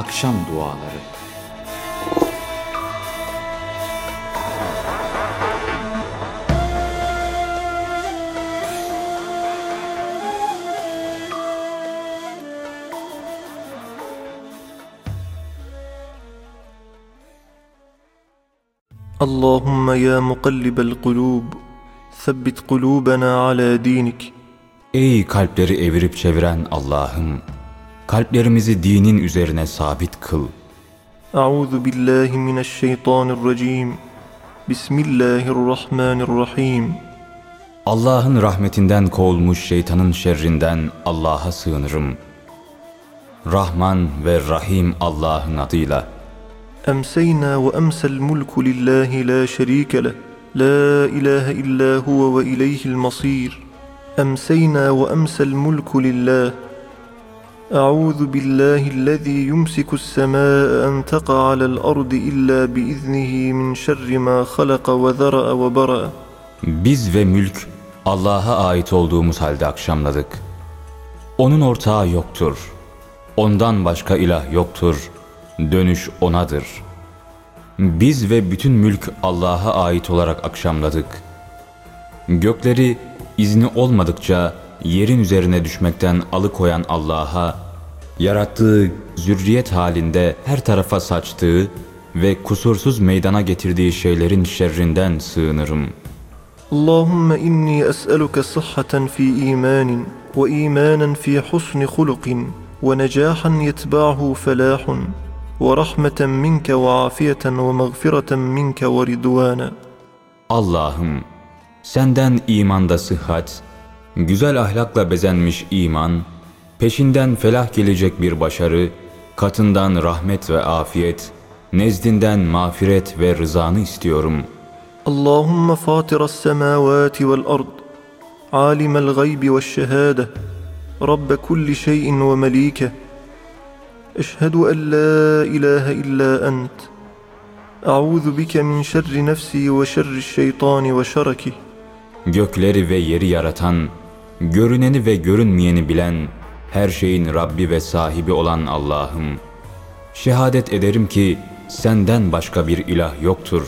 Akşam duaları. Allahümme ya mukallibel kulub, thabbit kulubena ala dinik. Ey kalpleri evirip çeviren Allah'ım, kalplerimizi dinin üzerine sabit kıl. Euzu billahi mineşşeytanirracim. Bismillahirrahmanirrahim. Allah'ın rahmetinden kovulmuş şeytanın şerrinden Allah'a sığınırım. Rahman ve Rahim Allah'ın adıyla. Emseyna ve emsel mulku lillahi la şerike leh. La ilahe illa huve ve ileyhil masir. Emseyna ve emsel mulku lillah. Euzu billahillezî yumsikus semâe en taqa alel ardı illa biiznihi min şerri ma halaka ve zara'a ve bara'a. Biz ve mülk Allah'a ait olduğumuz halde akşamladık. Onun ortağı yoktur. Ondan başka ilah yoktur. Dönüş O'nadır. Biz ve bütün mülk Allah'a ait olarak akşamladık. Gökleri izni olmadıkça yerin üzerine düşmekten alıkoyan Allah'a, yarattığı zürriyet halinde her tarafa saçtığı ve kusursuz meydana getirdiği şeylerin şerrinden sığınırım. Allahümme inni es'eluke sıhhaten fi imanin ve imanen fi husni hulukin ve necahan yetba'hu felahun ve rahmeten minke ve afiyeten ve mağfireten minke ve ridvana. Allah'ım, senden imanda sıhhat, güzel ahlakla bezenmiş iman, peşinden felah gelecek bir başarı, katından rahmet ve afiyet, nezdinden mağfiret ve rızanı istiyorum. Allahümme fatiras semavati vel ard, alimel gaybi ve şehade, Rabbe kulli şeyin ve melike, eşhedü en la ilahe illa ent, a'udhu bike min şerri nefsi ve şerri şeytani ve şerakih. Gökleri ve yeri yaratan, görüneni ve görünmeyeni bilen, her şeyin Rabbi ve sahibi olan Allah'ım, şehadet ederim ki senden başka bir ilah yoktur.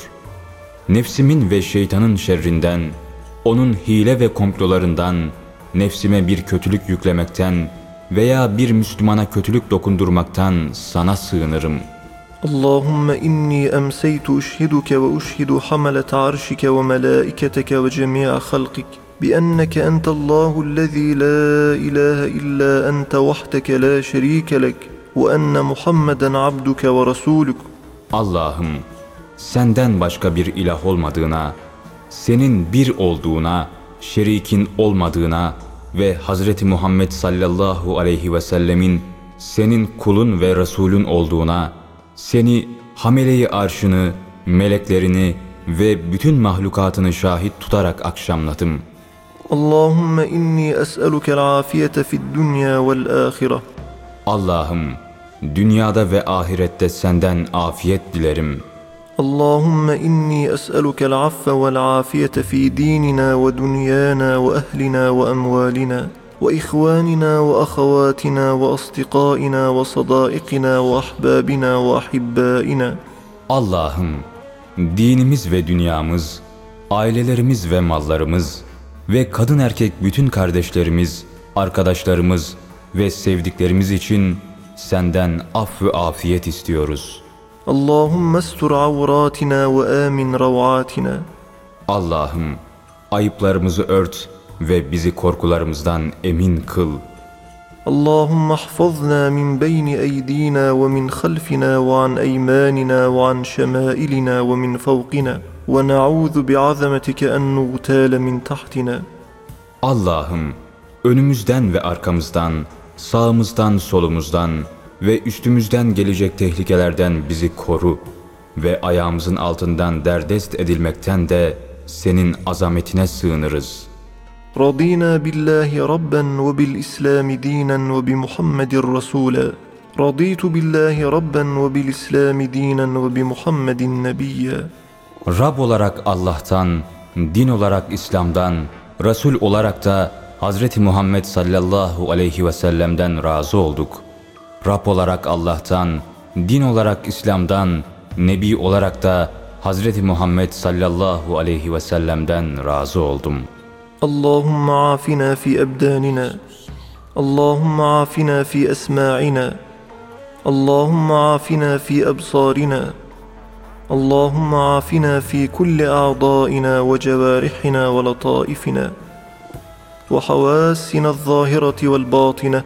Nefsimin ve şeytanın şerrinden, onun hile ve komplolarından, nefsime bir kötülük yüklemekten veya bir Müslümana kötülük dokundurmaktan sana sığınırım. Allahümme inni emseytu üşhiduke ve üşhidu hamalet arşike ve melaiketeke ve cemi'a halkik bienneke entallâhullezî la ilahe illa ente vahdeke la şerîke lek ve enne Muhammeden abduke ve rasûlük. Allah'ım, senden başka bir ilah olmadığına, senin bir olduğuna, şerikin olmadığına ve Hazreti Muhammed sallallahu aleyhi ve sellemin senin kulun ve Resulün olduğuna, seni, hamele-i arşını, meleklerini ve bütün mahlukatını şahit tutarak akşamladım. Allahümme inni es'elukel afiyete fid dünya vel ahire. Allah'ım, dünyada ve ahirette senden afiyet dilerim. Allahümme inni es'elukel affe vel afiyete fi dinina ve dünyana ve ehlina ve emvalina ve ihvanina ve ahawatina ve asdiqaina ve sadaikina ve ahbabina ve ahibbaina. Allah'ım, dinimiz ve dünyamız, ailelerimiz ve mallarımız ve kadın erkek bütün kardeşlerimiz, arkadaşlarımız ve sevdiklerimiz için senden af ve afiyet istiyoruz. Allahümme estur avratina ve amin rav'atina. Allah'ım, ayıplarımızı ört ve bizi korkularımızdan emin kıl. Allahümme ahfazna min beyni eydina ve min khalfina ve an eymanina ve an şemailina ve min fevqina ve na'udhu bi'azametike en nugtale min tahtina. Allah'ım, önümüzden ve arkamızdan, sağımızdan, solumuzdan ve üstümüzden gelecek tehlikelerden bizi koru ve ayağımızın altından derdest edilmekten de senin azametine sığınırız. Radina billahi rabben ve bil islami dinen ve bi Muhammedin rasûla. Raditu billahi rabben ve bil islami dinen ve bi Muhammedin nebiyya. Rab olarak Allah'tan, din olarak İslam'dan, Resul olarak da Hazreti Muhammed sallallahu aleyhi ve sellem'den razı olduk. Rab olarak Allah'tan, din olarak İslam'dan, nebi olarak da Hazreti Muhammed sallallahu aleyhi ve sellem'den razı oldum. Allahümme afina fi ebdanina. Allahümme afina fi esma'ina. Allahümme afina fi absarina. Allahümme afina fi kulli a'daina ve cevarihina ve lataifina ve havasina zahireti vel batine.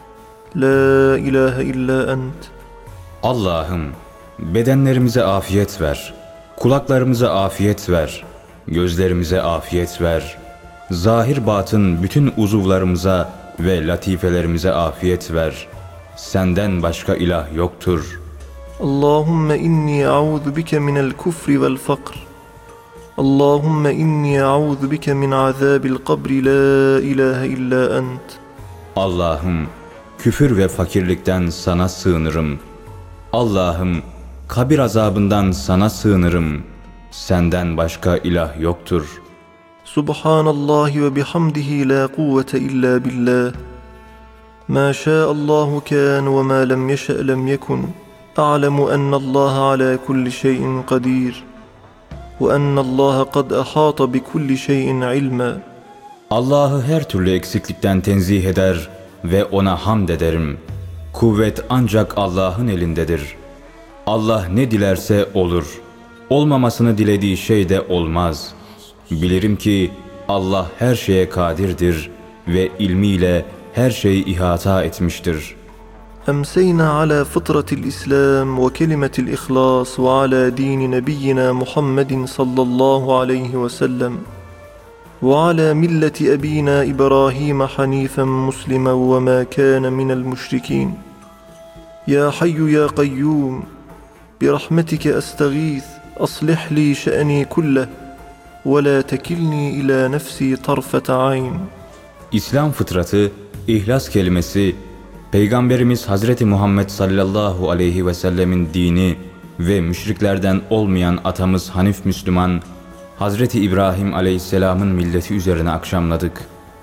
La ilahe illa ent. Allah'ım, bedenlerimize afiyet ver, kulaklarımıza afiyet ver, gözlerimize afiyet ver, zahir batın bütün uzuvlarımıza ve latifelerimize afiyet ver. Senden başka ilah yoktur. Allahümme inni a'udhu bike minel kufri vel fakr. Allahümme inni a'udhu bike min azabil kabri la ilahe illa ent. Allah'ım, küfür ve fakirlikten sana sığınırım. Allah'ım, kabir azabından sana sığınırım. Senden başka ilah yoktur. Subhanallahi ve bihamdihi la kuvvete illa billah. Ma şa'allahu kan ve ma lem yeşe' lem yekun. A'lemu ennallaha ala kulli şeyin kadir. Ve ennallaha kad ahata bi kulli şeyin ilma. Allah'ı her türlü eksiklikten tenzih eder ve ona hamd ederim. Kuvvet ancak Allah'ın elindedir. Allah ne dilerse olur. Olmamasını dilediği şey de olmaz. Bilirim ki Allah her şeye kadirdir ve ilmiyle her şeyi ihata etmiştir. أمسينا على فطرة الإسلام وكلمة الإخلاص وعلى دين نبينا محمد صلى الله عليه وسلم وعلى ملة أبينا إبراهيم حنيفا مسلما وما كان من المشركين يا حي يا قيوم برحمتك أستغيث أصلح لي شأني كله ولا تكلني إلى نفسي طرفة عين. İslam fıtratı, ihlas kelimesi, Peygamberimiz Hazreti Muhammed sallallahu aleyhi ve sellemin dini ve müşriklerden olmayan atamız Hanif Müslüman, Hazreti İbrahim aleyhisselamın milleti üzerine akşamladık.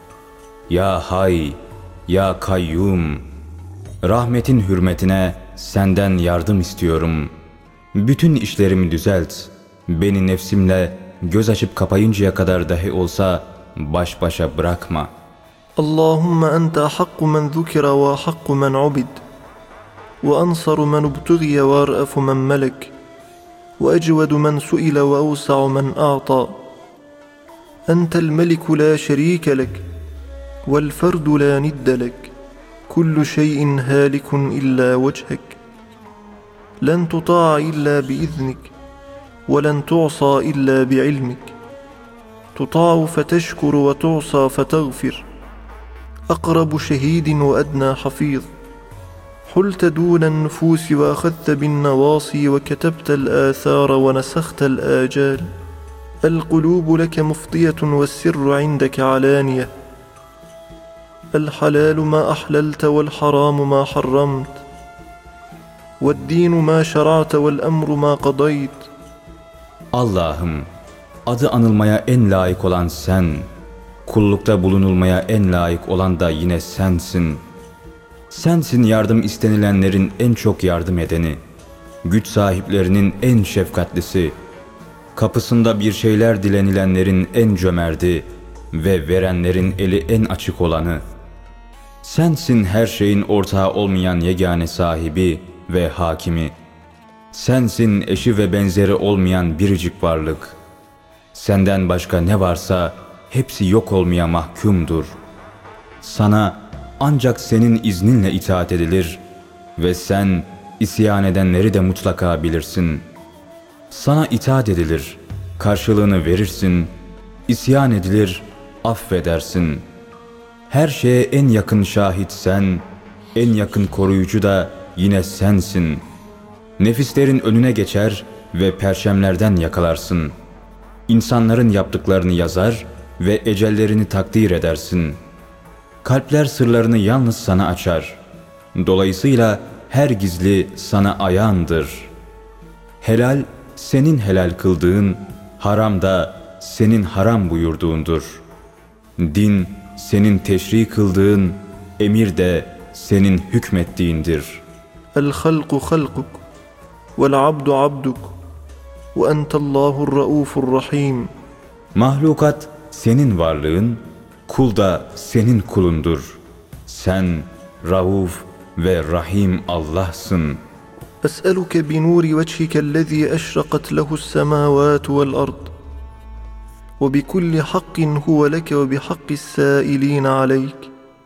Ya Hay, Ya Kayyum, rahmetin hürmetine senden yardım istiyorum. Bütün işlerimi düzelt, beni nefsimle göz açıp kapayıncaya kadar dahi olsa baş başa bırakma. اللهم أنت أحق من ذكر وأحق من عبد وأنصر من ابتغي وأرأف من ملك وأجود من سئل وأوسع من أعطى. أنت الملك لا شريك لك والفرد لا ند لك كل شيء هالك إلا وجهك لن تطاع إلا بإذنك ولن تعصى إلا بعلمك تطاع فتشكر وتعصى فتغفر أقرب شهيد وأدنى حفيظ حلت دون النفوس وأخذت بالنواصي وكتبت الآثار ونسخت الآجال. القلوب لك مفضية والسر عندك علانية. الحلال ما أحللت والحرام ما حرمت والدين ما شرعت والأمر ما قضيت. Allah'ım, adı anılmaya en layık olan sen, kullukta bulunulmaya en layık olan da yine sensin. Sensin yardım istenilenlerin en çok yardım edeni, güç sahiplerinin en şefkatlisi, kapısında bir şeyler dilenilenlerin en cömerti ve verenlerin eli en açık olanı. Sensin her şeyin ortağı olmayan yegane sahibi ve hakimi. Sensin eşi ve benzeri olmayan biricik varlık. Senden başka ne varsa hepsi yok olmaya mahkumdur. Sana ancak senin izninle itaat edilir ve sen isyan edenleri de mutlaka bilirsin. Sana itaat edilir, karşılığını verirsin, isyan edilir, affedersin. Her şeye en yakın şahit sen, en yakın koruyucu da yine sensin. Nefislerin önüne geçer ve perşemlerden yakalarsın. İnsanların yaptıklarını yazar ve ecellerini takdir edersin. Kalpler sırlarını yalnız sana açar. Dolayısıyla her gizli sana ayağındır. Helal senin helal kıldığın, haram da senin haram buyurduğundur. Din senin teşri kıldığın, emir de senin hükmettiğindir. El halku halkuk والعبد عبدك وأنت الله الرؤوف الرحيم. Mahlukat senin varlığın, kul da senin kulundur. Sen Rauf ve Rahim Allah'sın. أسألك بنور وجهك الذي أشرقت له السماوات والأرض وبكل حق هو لك وبحق السائلين عليك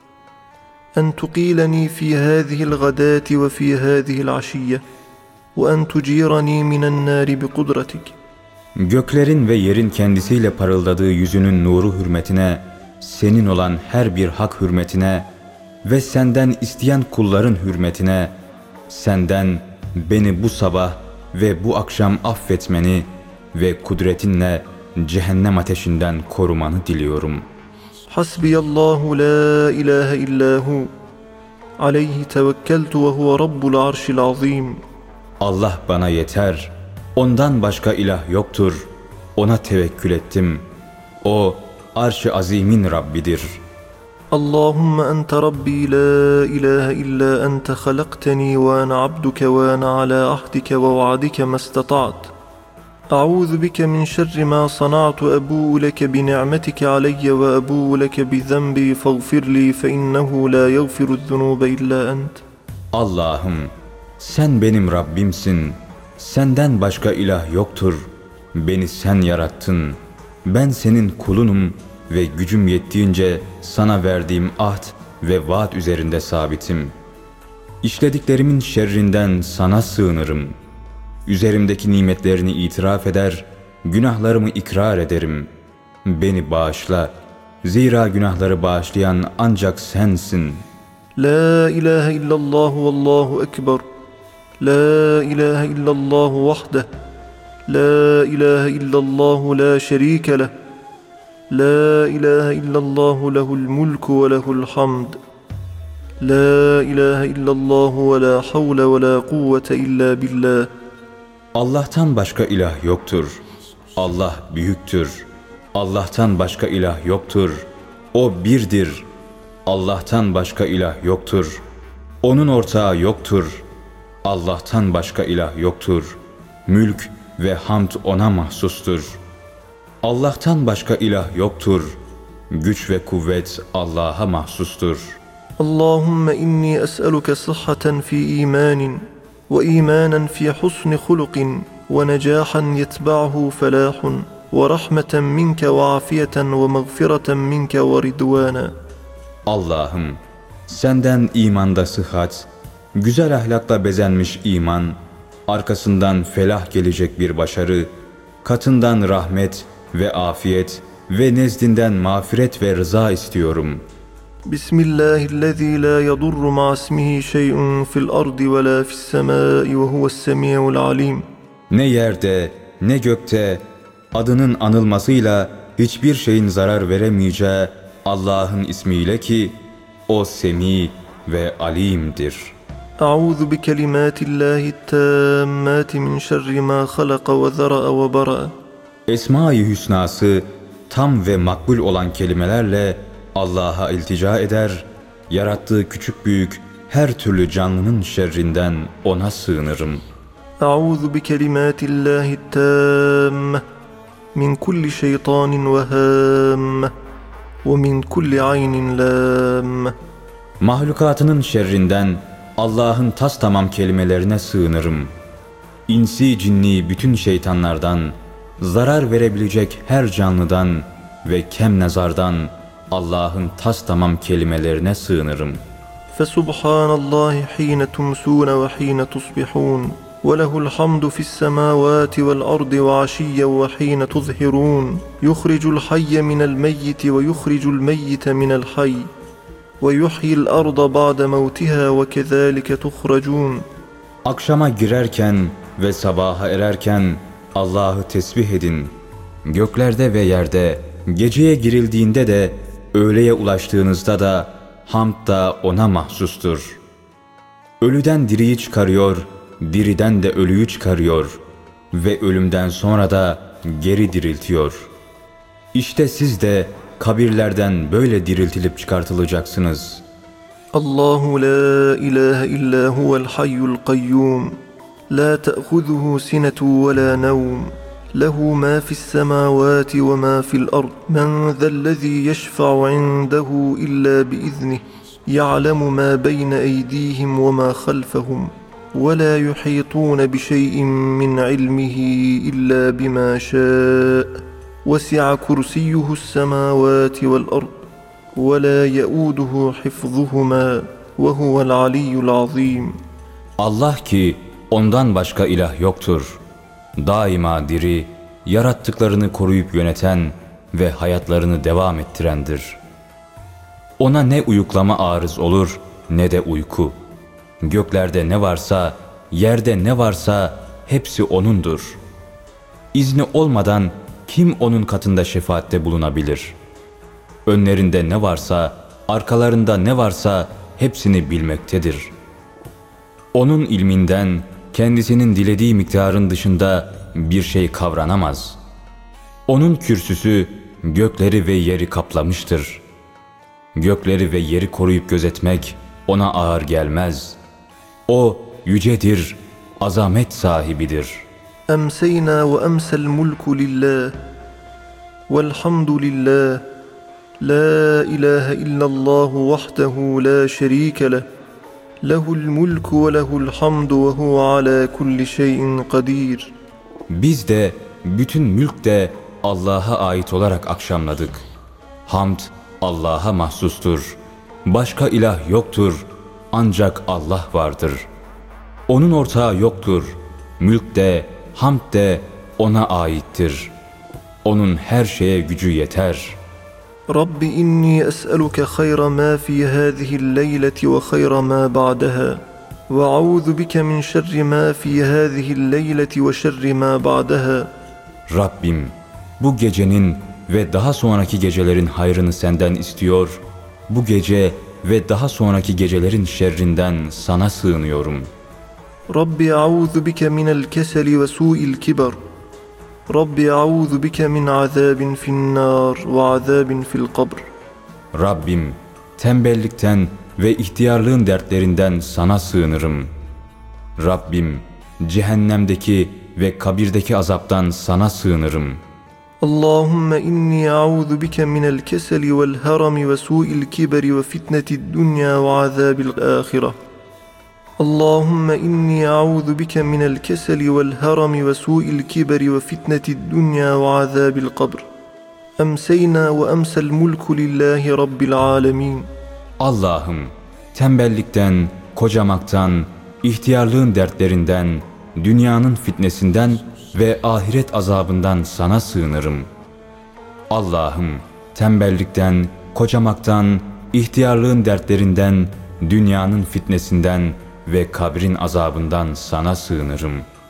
أن تقيلني في هذه الغداة وفي هذه العشية وأن تجيرني من النار بقدرتك. Göklerin ve yerin kendisiyle parıldadığı yüzünün nuru hürmetine, senin olan her bir hak hürmetine ve senden isteyen kulların hürmetine, senden beni bu sabah ve bu akşam affetmeni ve kudretinle cehennem ateşinden korumanı diliyorum. Hasbiyallahu la ilahe illahu aleyhi tevekkeltu ve huve rabbul arşil azim. Allah bana yeter, ondan başka ilah yoktur, ona tevekkül ettim. O arş-ı azimin Rabbidir. Allahümme ente Rabbi la ilahe illa ente halakteni ve ana abduke ve ana ala ahdike ve vaadike mestata'at. A'udhu bike min şerri ma sana'tu ebu'u leke bi ni'metike aleyye ve ebu'u leke bi zenbi faghfirli fe innehu la yaghfiru zunube illa ent. Allah'ım, sen benim Rabbimsin. Senden başka ilah yoktur. Beni sen yarattın. Ben senin kulunum ve gücüm yettiğince sana verdiğim ahd ve vaat üzerinde sabitim. İşlediklerimin şerrinden sana sığınırım. Üzerimdeki nimetlerini itiraf eder, günahlarımı ikrar ederim. Beni bağışla. Zira günahları bağışlayan ancak sensin. La ilahe illallah vallahu ekber. La ilahe illallah vahde. La ilahe illallah la şerike leh. La ilahe illallah lehul mulku ve lehul hamd. La ilahe illallah ve la havle ve la kuvvete illa billah. Allah'tan başka ilah yoktur. Allah büyüktür. Allah'tan başka ilah yoktur. O birdir. Allah'tan başka ilah yoktur. Onun ortağı yoktur. Allah'tan başka ilah yoktur. Mülk ve hamd ona mahsustur. Allah'tan başka ilah yoktur. Güç ve kuvvet Allah'a mahsustur. Allahümme inni es'eluke sıhhaten fi imanin ve imanen fi husni hulukin ve necahan yetba'hu felahun ve rahmeten minke ve afiyeten ve mağfireten minke ve ridvana. Allah'ım, senden imanda sıhhat, güzel ahlakla bezenmiş iman, arkasından felah gelecek bir başarı, katından rahmet ve afiyet ve nezdinden mağfiret ve rıza istiyorum. Bismillahillezî la yadurru ma'asmihi şey'un fil ardi ve la fis semâi ve huves-semî'ul alîm. Ne yerde ne gökte adının anılmasıyla hiçbir şeyin zarar veremeyeceği Allah'ın ismiyle ki o Semi ve Alim'dir. A'udhu bi kelimâtillâhi tâmmâti min şerri mâ halaka ve zara'a ve bara'a. Esma-i Hüsnası tam ve makbul olan kelimelerle Allah'a iltica eder, yarattığı küçük büyük her türlü canlının şerrinden ona sığınırım. A'udhu bi kelimâtillâhi tâmmâ min kulli şeytânin ve hâmmâ ve min kulli aynin lâmmâ. Mahlukatının şerrinden Allah'ın tastamam kelimelerine sığınırım. İnsi cinni bütün şeytanlardan, zarar verebilecek her canlıdan ve kemnezardan Allah'ın tastamam kelimelerine sığınırım. Fesubhanallahi hîne tumsûne ve hîne tusbihûn ve lehul hamdu fissemâvâti vel ardi ve aşiyyen ve hîne tuzhirûn. Yuhricul hayye minel meyyiti ve yuhricul meyyite minel hayy ve yuhyil arda ba'de mevtiha ve kezâlike tuhracûn. Akşama girerken ve sabaha ererken Allah'ı tesbih edin. Göklerde ve yerde, geceye girildiğinde de, öğleye ulaştığınızda da, hamd da ona mahsustur. Ölüden diriyi çıkarıyor, diriden de ölüyü çıkarıyor ve ölümden sonra da geri diriltiyor. İşte siz de kabirlerden böyle diriltilip çıkartılacaksınız. Allahu la ilahe illa huvel hayyul kayyum. لا تأخذه سنة ولا نوم له ما في السماوات وما في الأرض من ذا الذي يشفع عنده إلا بإذنه يعلم ما بين أيديهم وما خلفهم ولا يحيطون بشيء من علمه إلا بما شاء وسع كرسيه السماوات والأرض ولا يؤوده حفظهما وهو العلي العظيم. Allah ki ondan başka ilah yoktur. Daima diri, yarattıklarını koruyup yöneten ve hayatlarını devam ettirendir. Ona ne uyuklama arız olur ne de uyku. Göklerde ne varsa, yerde ne varsa hepsi O'nundur. İzni olmadan kim O'nun katında şefaatte bulunabilir? Önlerinde ne varsa, arkalarında ne varsa hepsini bilmektedir. O'nun ilminden kendisinin dilediği miktarın dışında bir şey kavranamaz. O'nun kürsüsü gökleri ve yeri kaplamıştır. Gökleri ve yeri koruyup gözetmek O'na ağır gelmez. O yücedir, azamet sahibidir. Emseyna ve emsel mulku lillah velhamdülillah la ilahe illallahu vahdehu la şerike leh lehul mulku ve lehul hamdu ve huve ala kulli şeyin kadir. Biz de bütün mülk de Allah'a ait olarak akşamladık. Hamd Allah'a mahsustur. Başka ilah yoktur. Ancak Allah vardır. O'nun ortağı yoktur. Mülk de, hamd de O'na aittir. O'nun her şeye gücü yeter. Rabbi inni es'eluke hayra ma fi hâzihil leyleti ve hayra ma ba'daha ve a'udhu bike min şerri ma fi hâzihil leyleti ve şerri ma ba'daha. Rabbim, bu gecenin ve daha sonraki gecelerin hayrını senden istiyor, bu gece ve daha sonraki gecelerin şerrinden sana sığınıyorum. Rabbi a'udhu bike minel keseli ve su'il kibar. Rabbi a'udhu bike min azabin finnâr ve azabin fil kabr. Rabbim, tembellikten ve ihtiyarlığın dertlerinden sana sığınırım. Rabbim, cehennemdeki ve kabirdeki azaptan sana sığınırım. Allahümme inni a'udhu bike minel keseli vel harami ve su'il kibari ve fitnetid dünya ve azabil ahireh. Allahümme inni a'udhu bike minel keseli vel harami ve su'il kibari ve fitnetid dünya ve azabil kabr. Emseyna ve emsel mulku lillahi rabbil alemin. Allah'ım, tembellikten, kocamaktan, ihtiyarlığın dertlerinden, dünyanın fitnesinden ve ahiret azabından sana sığınırım. Allah'ım, tembellikten, kocamaktan, ihtiyarlığın dertlerinden, dünyanın fitnesinden ve kabrin azabından sana sığınırım.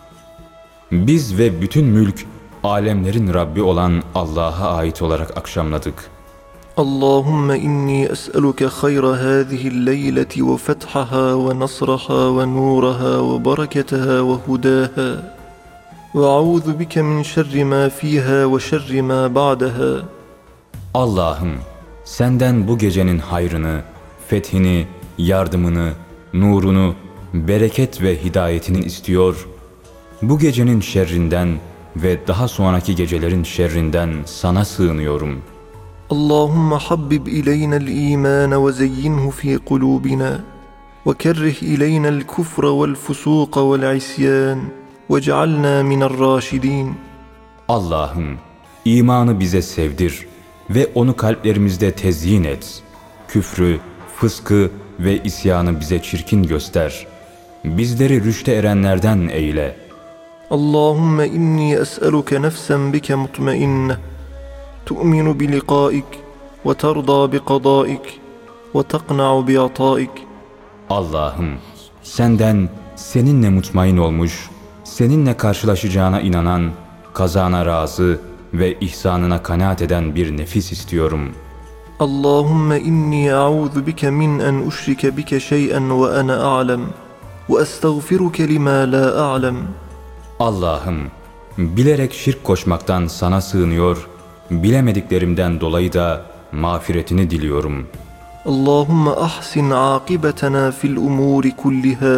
Biz ve bütün mülk, alemlerin Rabbi olan Allah'a ait olarak akşamladık. Allahümme inni es'eluke hayra hâzihil leyleti ve fethaha ve nasraha ve nuraha ve bereketaha ve hudaha. Ve a'udhu bike min şerri ma fiha ve şerri ma ba'daha. Allah'ım, senden bu gecenin hayrını, fethini, yardımını, nurunu, bereket ve hidayetini istiyor, bu gecenin şerrinden ve daha sonraki gecelerin şerrinden sana sığınıyorum. Allahümme habbib ileynel iman ve zeyyinhu fi kulubina ve kerrih ileynel kufra vel fusuqa vel isyan ve cealna minel raşidin. Allah'ım, imanı bize sevdir ve onu kalplerimizde tezyin et. Küfrü, fıskı ve isyanı bize çirkin göster. Bizleri rüşte erenlerden eyle. Allahümme inni es'eluke nefsen bike mutmainneh tu'minu bi liqaik ve terda bi qadaik ve teqna'u bi ataik. Allah'ım, senden seninle mutmain olmuş, seninle karşılaşacağına inanan, kazana razı ve ihsanına kanaat eden bir nefis istiyorum. Allahümme inni a'udhu bike min en uşrike bike şey'en ve ana a'lem ve estağfiruke lima la a'lem. Allah'ım, bilerek şirk koşmaktan sana sığınıyor, bilemediklerimden dolayı da mağfiretini diliyorum. Allahümme ahsin aqibetena fil umuri kulliha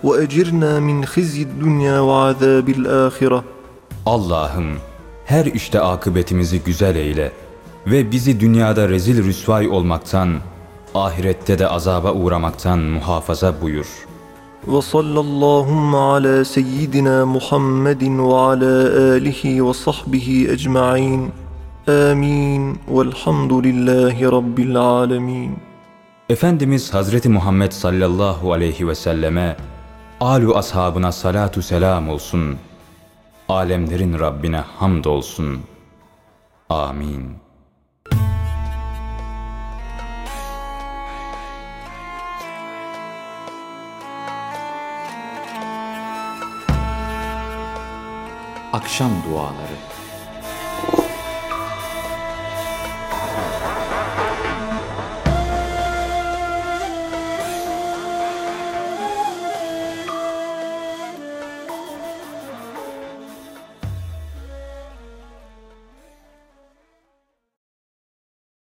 وأجرنا من خزي الدنيا وعذاب الآخرة. Allah'ım her işte akıbetimizi güzel eyle ve bizi dünyada rezil rüsvay olmaktan, ahirette de azaba uğramaktan muhafaza buyur. وصلى اللهم على سيدنا محمد وعلى آله وصحبه أجمعين. آمين والحمد لله رب العالمين. Efendimiz Hazreti Muhammed sallallahu aleyhi ve selleme, âlu ashabına salatu selam olsun. Alemlerin Rabbine hamd olsun. Amin. Akşam duaları.